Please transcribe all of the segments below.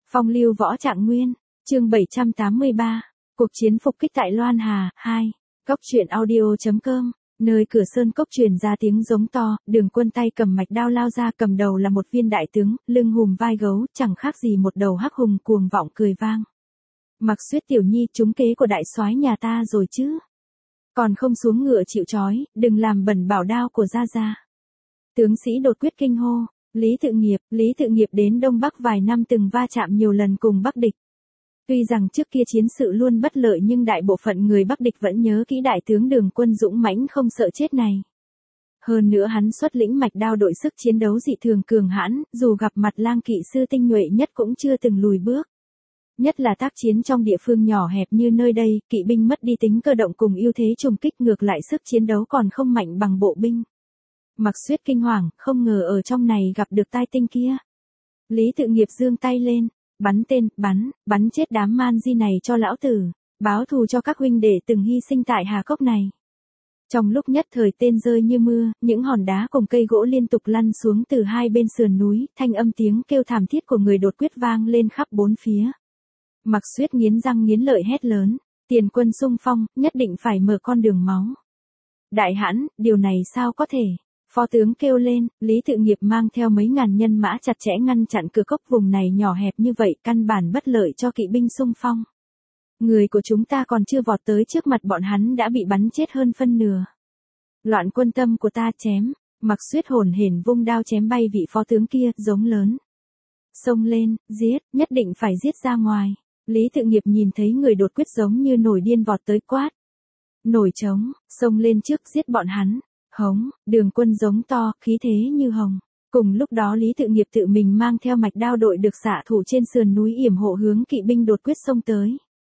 Phong lưu võ trạng nguyên, chương 783, cuộc chiến phục kích tại Loan Hà, 2, Cốc truyện audio.com, nơi cửa sơn cốc truyền ra tiếng giống to, Đường Quân tay cầm mạch đao lao ra, cầm đầu là một viên đại tướng, lưng hùm vai gấu, chẳng khác gì một đầu hắc hùng, cuồng vọng cười vang. Mặc Xuyết tiểu nhi, trúng kế của đại soái nhà ta rồi chứ? Còn không xuống ngựa chịu trói, đừng làm bẩn bảo đao của gia gia. Tướng sĩ đột quyết kinh hô. Lý Tự Nghiệp đến Đông Bắc vài năm từng va chạm nhiều lần cùng Bắc địch. Tuy rằng trước kia chiến sự luôn bất lợi nhưng đại bộ phận người Bắc địch vẫn nhớ kỹ đại tướng Đường Quân dũng mãnh không sợ chết này. Hơn nữa hắn xuất lĩnh mạch đao đội sức chiến đấu dị thường cường hãn, dù gặp mặt lang kỵ sư tinh nhuệ nhất cũng chưa từng lùi bước. Nhất là tác chiến trong địa phương nhỏ hẹp như nơi đây, kỵ binh mất đi tính cơ động cùng ưu thế trùng kích, ngược lại sức chiến đấu còn không mạnh bằng bộ binh. Mặc Xuyết kinh hoàng, không ngờ ở trong này gặp được tai tinh kia. Lý Tự Nghiệp giương tay lên, bắn tên, bắn chết đám man di này cho lão tử, báo thù cho các huynh đệ từng hy sinh tại Hà Cốc này. Trong lúc nhất thời tên rơi như mưa, những hòn đá cùng cây gỗ liên tục lăn xuống từ hai bên sườn núi, thanh âm tiếng kêu thảm thiết của người đột quyết vang lên khắp bốn phía. Mặc Xuyết nghiến răng nghiến lợi hét lớn, tiền quân xung phong, nhất định phải mở con đường máu. Đại hãn, điều này sao có thể? Phó tướng kêu lên, Lý Tự Nghiệp mang theo mấy ngàn nhân mã chặt chẽ ngăn chặn cửa cốc, vùng này nhỏ hẹp như vậy căn bản bất lợi cho kỵ binh xung phong. Người của chúng ta còn chưa vọt tới trước mặt bọn hắn đã bị bắn chết hơn phân nửa. Loạn quân tâm của ta chém, Mặc Xuyết hồn hển vung đao chém bay vị phó tướng kia, giống lớn. Xông lên, giết, nhất định phải giết ra ngoài. Lý Tự Nghiệp nhìn thấy người đột quyết giống như nổi điên vọt tới quát. Nổi trống, xông lên trước giết bọn hắn. Hống, Đường Quân giống to, khí thế như hồng. Cùng lúc đó Lý Tự Nghiệp tự mình mang theo mạch đao đội được xạ thủ trên sườn núi yểm hộ hướng kỵ binh đột quyết xông tới.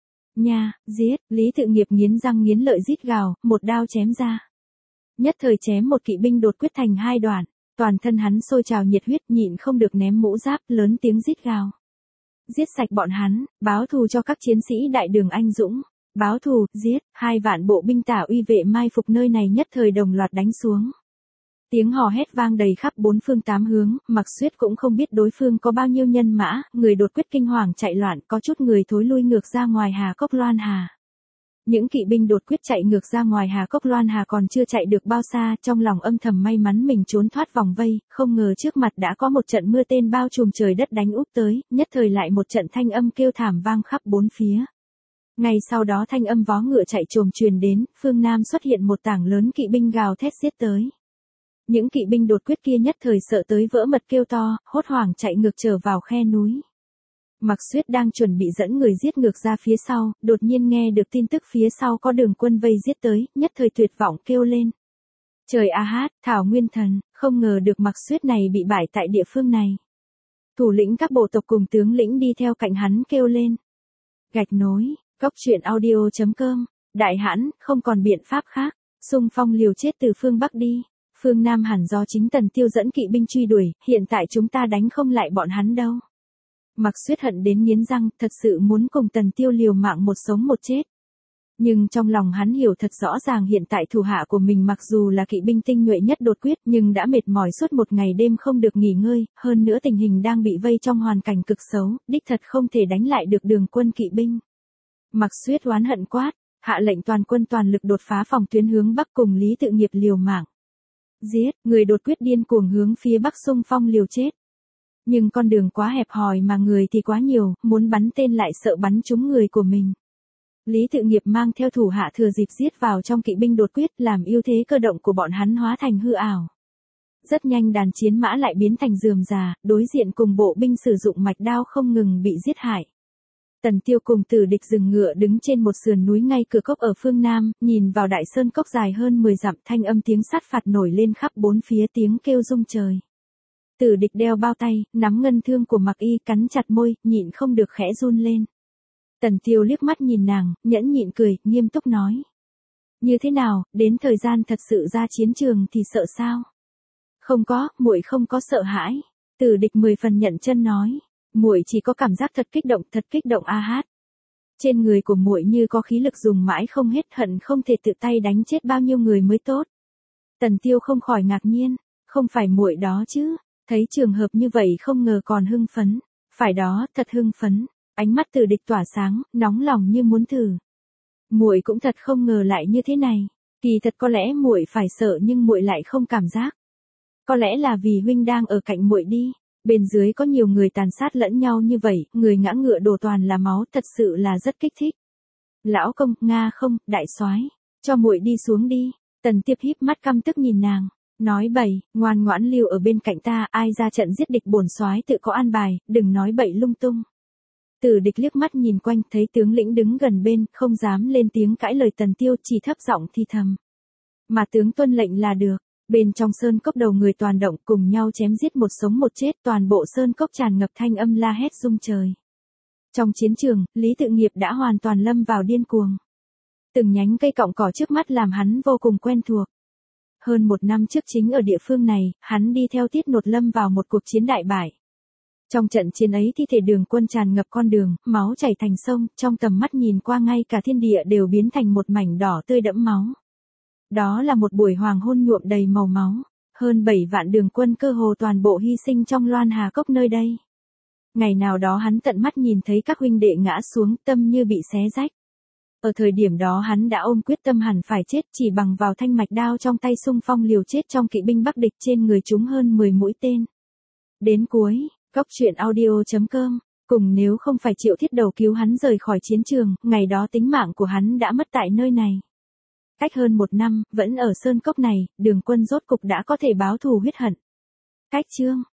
Nha, giết, Lý Tự Nghiệp nghiến răng nghiến lợi rít gào, một đao chém ra. Nhất thời chém một kỵ binh đột quyết thành hai đoạn, toàn thân hắn sôi trào nhiệt huyết, nhịn không được ném mũ giáp, lớn tiếng rít gào. Giết sạch bọn hắn, báo thù cho các chiến sĩ đại đường anh dũng. Báo thù, giết, 2 vạn bộ binh Tả Uy vệ mai phục nơi này nhất thời đồng loạt đánh xuống. Tiếng hò hét vang đầy khắp bốn phương tám hướng, Mặc Xuyết cũng không biết đối phương có bao nhiêu nhân mã, người đột quyết kinh hoàng chạy loạn, có chút người thối lui ngược ra ngoài Hà Cốc Loan Hà. Những kỵ binh đột quyết chạy ngược ra ngoài Hà Cốc Loan Hà còn chưa chạy được bao xa, trong lòng âm thầm may mắn mình trốn thoát vòng vây, không ngờ trước mặt đã có một trận mưa tên bao trùm trời đất đánh úp tới, nhất thời lại một trận thanh âm kêu thảm vang khắp bốn phía. Ngay sau đó thanh âm vó ngựa chạy trồm truyền đến, phương Nam xuất hiện một tảng lớn kỵ binh gào thét giết tới. Những kỵ binh đột quyết kia nhất thời sợ tới vỡ mật kêu to, hốt hoảng chạy ngược trở vào khe núi. Mặc Xuyết đang chuẩn bị dẫn người giết ngược ra phía sau, đột nhiên nghe được tin tức phía sau có Đường Quân vây giết tới, nhất thời tuyệt vọng kêu lên. Trời a hát, Thảo Nguyên Thần, không ngờ được Mặc Xuyết này bị bại tại địa phương này. Thủ lĩnh các bộ tộc cùng tướng lĩnh đi theo cạnh hắn kêu lên. Gạch nối. Cốc truyện audio.com, đại hãn, không còn biện pháp khác, xung phong liều chết từ phương Bắc đi, phương Nam hẳn do chính Tần Tiêu dẫn kỵ binh truy đuổi, hiện tại chúng ta đánh không lại bọn hắn đâu. Mặc Xuyết hận đến nghiến răng, thật sự muốn cùng Tần Tiêu liều mạng một sống một chết. Nhưng trong lòng hắn hiểu thật rõ ràng hiện tại thủ hạ của mình mặc dù là kỵ binh tinh nhuệ nhất đột quyết nhưng đã mệt mỏi suốt một ngày đêm không được nghỉ ngơi, hơn nữa tình hình đang bị vây trong hoàn cảnh cực xấu, đích thật không thể đánh lại được Đường Quân kỵ binh. Mặc Xuyết oán hận quát, hạ lệnh toàn quân toàn lực đột phá phòng tuyến hướng Bắc cùng Lý Tự Nghiệp liều mạng. Giết, người đột quyết điên cuồng hướng phía Bắc xung phong liều chết. Nhưng con đường quá hẹp hòi mà người thì quá nhiều, muốn bắn tên lại sợ bắn trúng người của mình. Lý Tự Nghiệp mang theo thủ hạ thừa dịp giết vào trong kỵ binh đột quyết, làm ưu thế cơ động của bọn hắn hóa thành hư ảo. Rất nhanh đàn chiến mã lại biến thành rườm rà, đối diện cùng bộ binh sử dụng mạch đao không ngừng bị giết hại. Tần Tiêu cùng Tử Địch dừng ngựa đứng trên một sườn núi ngay cửa cốc ở phương Nam, nhìn vào đại sơn cốc dài hơn 10 dặm, thanh âm tiếng sát phạt nổi lên khắp bốn phía, tiếng kêu rung trời. Tử Địch đeo bao tay, nắm ngân thương của Mặc Y, cắn chặt môi, nhịn không được khẽ run lên. Tần Tiêu liếc mắt nhìn nàng, nhẫn nhịn cười, nghiêm túc nói. Như thế nào, đến thời gian thật sự ra chiến trường thì sợ sao? Không có, muội không có sợ hãi. Tử Địch 10 phần nhận chân nói. Muội chỉ có cảm giác thật kích động a hát. Trên người của muội như có khí lực dùng mãi không hết, hận không thể tự tay đánh chết bao nhiêu người mới tốt. Tần Tiêu không khỏi ngạc nhiên, không phải muội đó chứ, thấy trường hợp như vậy không ngờ còn hưng phấn. Phải đó, thật hưng phấn, ánh mắt Từ Địch tỏa sáng, nóng lòng như muốn thử. Muội cũng thật không ngờ lại như thế này, kỳ thật có lẽ muội phải sợ nhưng muội lại không cảm giác. Có lẽ là vì huynh đang ở cạnh muội đi, bên dưới có nhiều người tàn sát lẫn nhau như vậy, người ngã ngựa đổ toàn là máu, thật sự là rất kích thích. Lão công, nga không, đại soái, cho muội đi xuống đi. Tần Tiệp híp mắt căm tức nhìn nàng, nói bậy, ngoan ngoãn lưu ở bên cạnh ta, ai ra trận giết địch bổn soái tự có an bài, đừng nói bậy lung tung. Từ Địch liếc mắt nhìn quanh, thấy tướng lĩnh đứng gần bên, không dám lên tiếng cãi lời Tần Tiêu, chỉ thấp giọng thì thầm. Mà tướng tuân lệnh là được. Bên trong sơn cốc đầu người toàn động, cùng nhau chém giết một sống một chết, toàn bộ sơn cốc tràn ngập thanh âm la hét rung trời. Trong chiến trường, Lý Tự Nghiệp đã hoàn toàn lâm vào điên cuồng. Từng nhánh cây cọng cỏ trước mắt làm hắn vô cùng quen thuộc. Hơn 1 năm trước chính ở địa phương này, hắn đi theo Tiết Nột lâm vào một cuộc chiến đại bại. Trong trận chiến ấy thi thể Đường Quân tràn ngập con đường, máu chảy thành sông, trong tầm mắt nhìn qua ngay cả thiên địa đều biến thành một mảnh đỏ tươi đẫm máu. Đó là một buổi hoàng hôn nhuộm đầy màu máu, hơn 7 vạn Đường Quân cơ hồ toàn bộ hy sinh trong Loan Hà Cốc nơi đây. Ngày nào đó hắn tận mắt nhìn thấy các huynh đệ ngã xuống, tâm như bị xé rách. Ở thời điểm đó hắn đã ôm quyết tâm hẳn phải chết, chỉ bằng vào thanh mạch đao trong tay xung phong liều chết trong kỵ binh Bắc địch, trên người chúng hơn 10 mũi tên. Đến cuối, coctruyện.audio.com, cùng nếu không phải Triệu Thiết Đầu cứu hắn rời khỏi chiến trường, ngày đó tính mạng của hắn đã mất tại nơi này. Cách hơn 1 năm, vẫn ở sơn cốc này, Đường Quân rốt cục đã có thể báo thù huyết hận. Cách chương